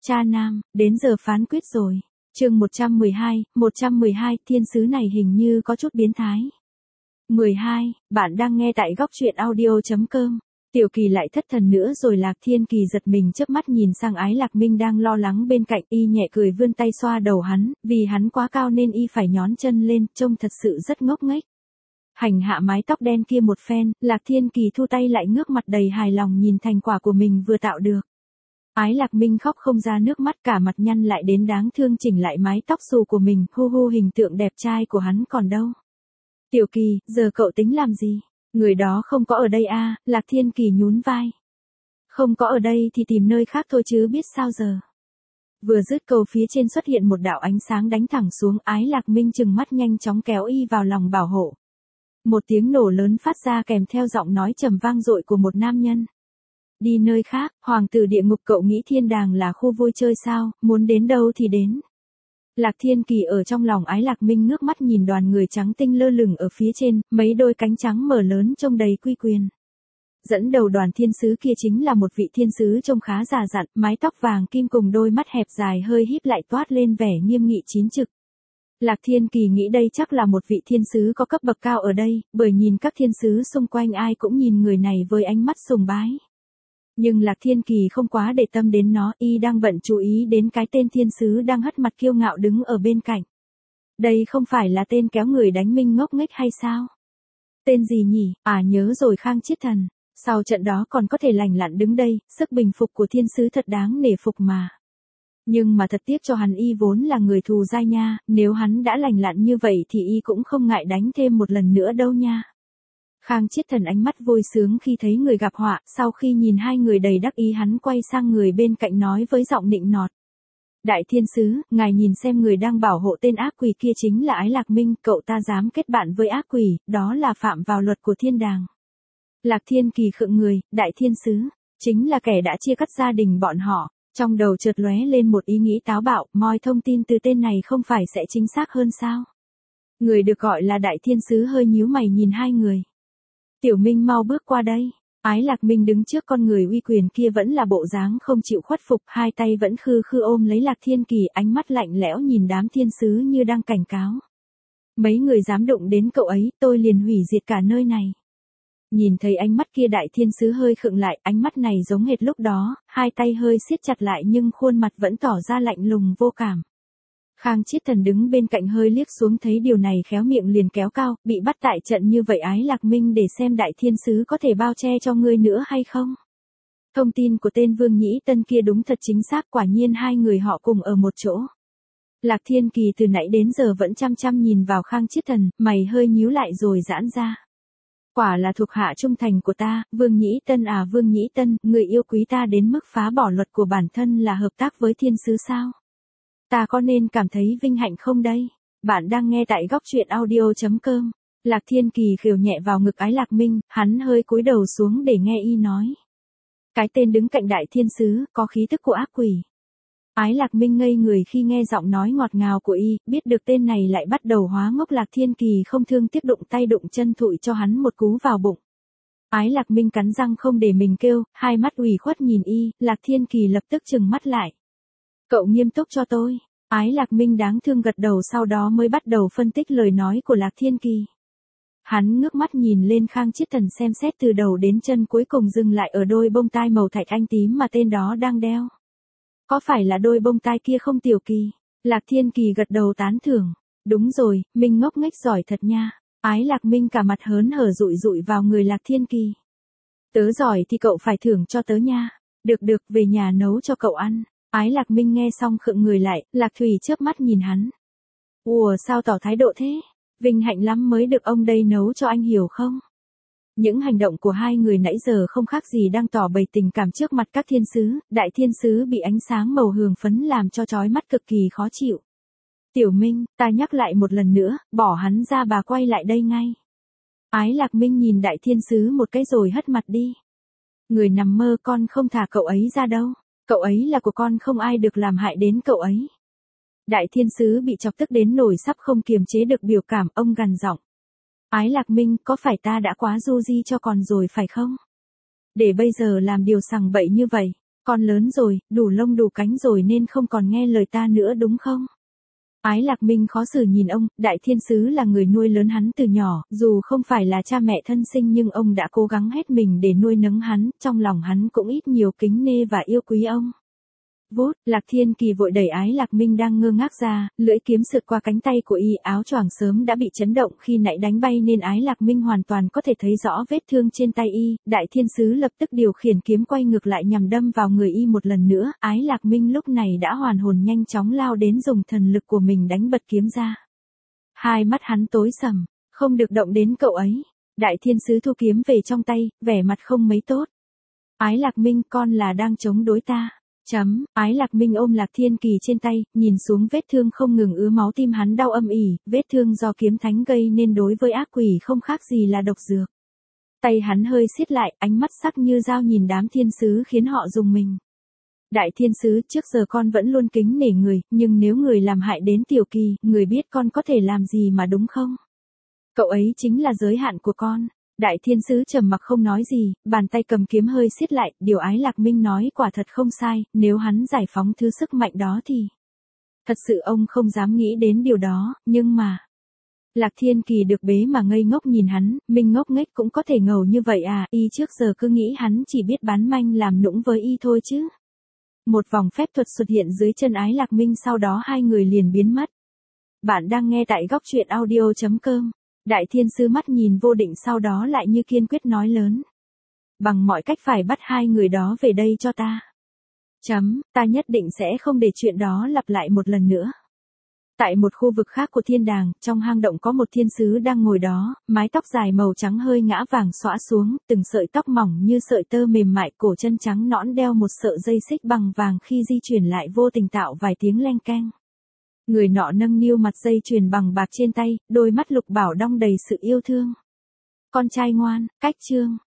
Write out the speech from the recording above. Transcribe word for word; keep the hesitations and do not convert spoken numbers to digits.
Cha nam, đến giờ phán quyết rồi. Chương một trăm mười hai, một trăm mười hai, thiên sứ này hình như có chút biến thái. mười hai, bạn đang nghe tại góc truyện audio chấm com. Tiểu Kỳ lại thất thần nữa rồi. Lạc Thiên Kỳ giật mình chớp mắt nhìn sang Ái Lạc Minh đang lo lắng bên cạnh, y nhẹ cười vươn tay xoa đầu hắn, vì hắn quá cao nên y phải nhón chân lên, trông thật sự rất ngốc nghếch. Hành hạ mái tóc đen kia một phen, Lạc Thiên Kỳ thu tay lại, ngước mặt đầy hài lòng nhìn thành quả của mình vừa tạo được. Ái Lạc Minh khóc không ra nước mắt, cả mặt nhăn lại đến đáng thương, chỉnh lại mái tóc xù của mình, hu hu, hình tượng đẹp trai của hắn còn đâu. Tiểu Kỳ, giờ cậu tính làm gì? Người đó không có ở đây à? Lạc Thiên Kỳ nhún vai. Không có ở đây thì tìm nơi khác thôi chứ biết sao giờ. Vừa dứt câu, phía trên xuất hiện một đạo ánh sáng đánh thẳng xuống. Ái Lạc Minh trừng mắt nhanh chóng kéo y vào lòng bảo hộ. Một tiếng nổ lớn phát ra kèm theo giọng nói trầm vang dội của một nam nhân. Đi nơi khác, hoàng tử địa ngục, cậu nghĩ thiên đàng là khu vui chơi sao, muốn đến đâu thì đến. Lạc Thiên Kỳ ở trong lòng Ái Lạc Minh ngước mắt nhìn đoàn người trắng tinh lơ lửng ở phía trên, mấy đôi cánh trắng mở lớn trông đầy uy quyền. Dẫn đầu đoàn thiên sứ kia chính là một vị thiên sứ trông khá già dặn, mái tóc vàng kim cùng đôi mắt hẹp dài hơi híp lại toát lên vẻ nghiêm nghị chín trực. Lạc Thiên Kỳ nghĩ đây chắc là một vị thiên sứ có cấp bậc cao ở đây, bởi nhìn các thiên sứ xung quanh ai cũng nhìn người này với ánh mắt sùng bái. Nhưng Lạc Thiên Kỳ không quá để tâm đến nó, y đang bận chú ý đến cái tên thiên sứ đang hất mặt kiêu ngạo đứng ở bên cạnh. Đây không phải là tên kéo người đánh Minh ngốc nghếch hay sao? Tên gì nhỉ? À, nhớ rồi, Khang Chiết Thần. Sau trận đó còn có thể lành lặn đứng đây, sức bình phục của thiên sứ thật đáng nể phục mà. Nhưng mà thật tiếc cho hắn, y vốn là người thù dai nha, nếu hắn đã lành lặn như vậy thì y cũng không ngại đánh thêm một lần nữa đâu nha. Khang Chiết Thần ánh mắt vui sướng khi thấy người gặp họa, sau khi nhìn hai người đầy đắc ý, hắn quay sang người bên cạnh nói với giọng nịnh nọt. Đại thiên sứ, ngài nhìn xem, người đang bảo hộ tên ác quỷ kia chính là Ái Lạc Minh, cậu ta dám kết bạn với ác quỷ, đó là phạm vào luật của thiên đàng. Lạc Thiên Kỳ khựng người, đại thiên sứ, chính là kẻ đã chia cắt gia đình bọn họ. Trong đầu chợt lóe lên một ý nghĩ táo bạo, moi thông tin từ tên này không phải sẽ chính xác hơn sao? Người được gọi là đại thiên sứ hơi nhíu mày nhìn hai người. Tiểu Minh mau bước qua đây. Ái Lạc Minh đứng trước con người uy quyền kia vẫn là bộ dáng không chịu khuất phục, hai tay vẫn khư khư ôm lấy Lạc Thiên Kỳ, ánh mắt lạnh lẽo nhìn đám thiên sứ như đang cảnh cáo. Mấy người dám đụng đến cậu ấy, tôi liền hủy diệt cả nơi này. Nhìn thấy ánh mắt kia, đại thiên sứ hơi khựng lại, ánh mắt này giống hệt lúc đó, hai tay hơi siết chặt lại nhưng khuôn mặt vẫn tỏ ra lạnh lùng vô cảm. Khang Chiết Thần đứng bên cạnh hơi liếc xuống thấy điều này, khéo miệng liền kéo cao, bị bắt tại trận như vậy Ái Lạc Minh, để xem đại thiên sứ có thể bao che cho ngươi nữa hay không. Thông tin của tên Vương Nhĩ Tân kia đúng thật chính xác, quả nhiên hai người họ cùng ở một chỗ. Lạc Thiên Kỳ từ nãy đến giờ vẫn chăm chăm nhìn vào Khang Chiết Thần, mày hơi nhíu lại rồi giãn ra. Quả là thuộc hạ trung thành của ta, Vương Nhĩ Tân à, Vương Nhĩ Tân, người yêu quý ta đến mức phá bỏ luật của bản thân là hợp tác với thiên sứ sao? Ta có nên cảm thấy vinh hạnh không đây? Bạn đang nghe tại góc truyện audio chấm com. Lạc Thiên Kỳ khều nhẹ vào ngực Ái Lạc Minh, hắn hơi cúi đầu xuống để nghe y nói. Cái tên đứng cạnh đại thiên sứ, có khí tức của ác quỷ. Ái Lạc Minh ngây người khi nghe giọng nói ngọt ngào của y, biết được tên này lại bắt đầu hóa ngốc. Lạc Thiên Kỳ không thương tiếc đụng tay đụng chân thụi cho hắn một cú vào bụng. Ái Lạc Minh cắn răng không để mình kêu, hai mắt ủy khuất nhìn y, Lạc Thiên Kỳ lập tức trừng mắt lại. Cậu nghiêm túc cho tôi. Ái Lạc Minh đáng thương gật đầu, sau đó mới bắt đầu phân tích lời nói của Lạc Thiên Kỳ. Hắn ngước mắt nhìn lên Khang Chiết Thần xem xét từ đầu đến chân, cuối cùng dừng lại ở đôi bông tai màu thạch anh tím mà tên đó đang đeo. Có phải là đôi bông tai kia không Tiểu Kỳ? Lạc Thiên Kỳ gật đầu tán thưởng. Đúng rồi, Minh ngốc nghếch giỏi thật nha. Ái Lạc Minh cả mặt hớn hở dụi dụi vào người Lạc Thiên Kỳ. Tớ giỏi thì cậu phải thưởng cho tớ nha. Được được, về nhà nấu cho cậu ăn. Ái Lạc Minh nghe xong khựng người lại, Lạc Thủy chớp mắt nhìn hắn. Ủa sao tỏ thái độ thế? Vinh hạnh lắm mới được ông đây nấu cho anh, hiểu không? Những hành động của hai người nãy giờ không khác gì đang tỏ bày tình cảm trước mặt các thiên sứ, đại thiên sứ bị ánh sáng màu hường phấn làm cho chói mắt cực kỳ khó chịu. Tiểu Minh, ta nhắc lại một lần nữa, bỏ hắn ra, bà quay lại đây ngay. Ái Lạc Minh nhìn đại thiên sứ một cái rồi hất mặt đi. Người nằm mơ, con không thả cậu ấy ra đâu. Cậu ấy là của con, không ai được làm hại đến cậu ấy. Đại thiên sứ bị chọc tức đến nổi sắp không kiềm chế được biểu cảm, ông gằn giọng. Ái Lạc Minh, có phải ta đã quá du di cho con rồi phải không? Để bây giờ làm điều sằng bậy như vậy. Con lớn rồi, đủ lông đủ cánh rồi nên không còn nghe lời ta nữa đúng không? Ái Lạc Minh khó xử nhìn ông, Đại Thiên Sứ là người nuôi lớn hắn từ nhỏ, dù không phải là cha mẹ thân sinh nhưng ông đã cố gắng hết mình để nuôi nấng hắn, trong lòng hắn cũng ít nhiều kính nê và yêu quý ông. Vút, Lạc Thiên Kỳ vội đẩy Ái Lạc Minh đang ngơ ngác ra, lưỡi kiếm sượt qua cánh tay của y, áo choàng sớm đã bị chấn động khi nãy đánh bay nên Ái Lạc Minh hoàn toàn có thể thấy rõ vết thương trên tay y, Đại Thiên Sứ lập tức điều khiển kiếm quay ngược lại nhằm đâm vào người y một lần nữa, Ái Lạc Minh lúc này đã hoàn hồn nhanh chóng lao đến dùng thần lực của mình đánh bật kiếm ra. Hai mắt hắn tối sầm, không được động đến cậu ấy. Đại Thiên Sứ thu kiếm về trong tay, vẻ mặt không mấy tốt. Ái Lạc Minh, con là đang chống đối ta. Chấm, Ái Lạc Minh ôm Lạc Thiên Kỳ trên tay, nhìn xuống vết thương không ngừng ứa máu, tim hắn đau âm ỉ, vết thương do kiếm thánh gây nên đối với ác quỷ không khác gì là độc dược. Tay hắn hơi siết lại, ánh mắt sắc như dao nhìn đám thiên sứ khiến họ rùng mình. Đại Thiên Sứ, trước giờ con vẫn luôn kính nể người, nhưng nếu người làm hại đến Tiểu Kỳ, người biết con có thể làm gì mà đúng không? Cậu ấy chính là giới hạn của con. Đại Thiên Sứ trầm mặc không nói gì, bàn tay cầm kiếm hơi siết lại, điều Ái Lạc Minh nói quả thật không sai, nếu hắn giải phóng thứ sức mạnh đó thì... Thật sự ông không dám nghĩ đến điều đó, nhưng mà... Lạc Thiên Kỳ được bế mà ngây ngốc nhìn hắn, Minh ngốc nghếch cũng có thể ngầu như vậy à, y trước giờ cứ nghĩ hắn chỉ biết bán manh làm nũng với y thôi chứ. Một vòng phép thuật xuất hiện dưới chân Ái Lạc Minh, sau đó hai người liền biến mất. Bạn đang nghe tại góc truyện audio chấm com. Đại Thiên Sứ mắt nhìn vô định, sau đó lại như kiên quyết nói lớn. Bằng mọi cách phải bắt hai người đó về đây cho ta. Chấm, ta nhất định sẽ không để chuyện đó lặp lại một lần nữa. Tại một khu vực khác của thiên đàng, trong hang động có một thiên sứ đang ngồi đó, mái tóc dài màu trắng hơi ngã vàng xõa xuống, từng sợi tóc mỏng như sợi tơ mềm mại, cổ chân trắng nõn đeo một sợi dây xích bằng vàng, khi di chuyển lại vô tình tạo vài tiếng leng keng. Người nọ nâng niu mặt dây chuyền bằng bạc trên tay, đôi mắt lục bảo đong đầy sự yêu thương. Con trai ngoan, cách chương.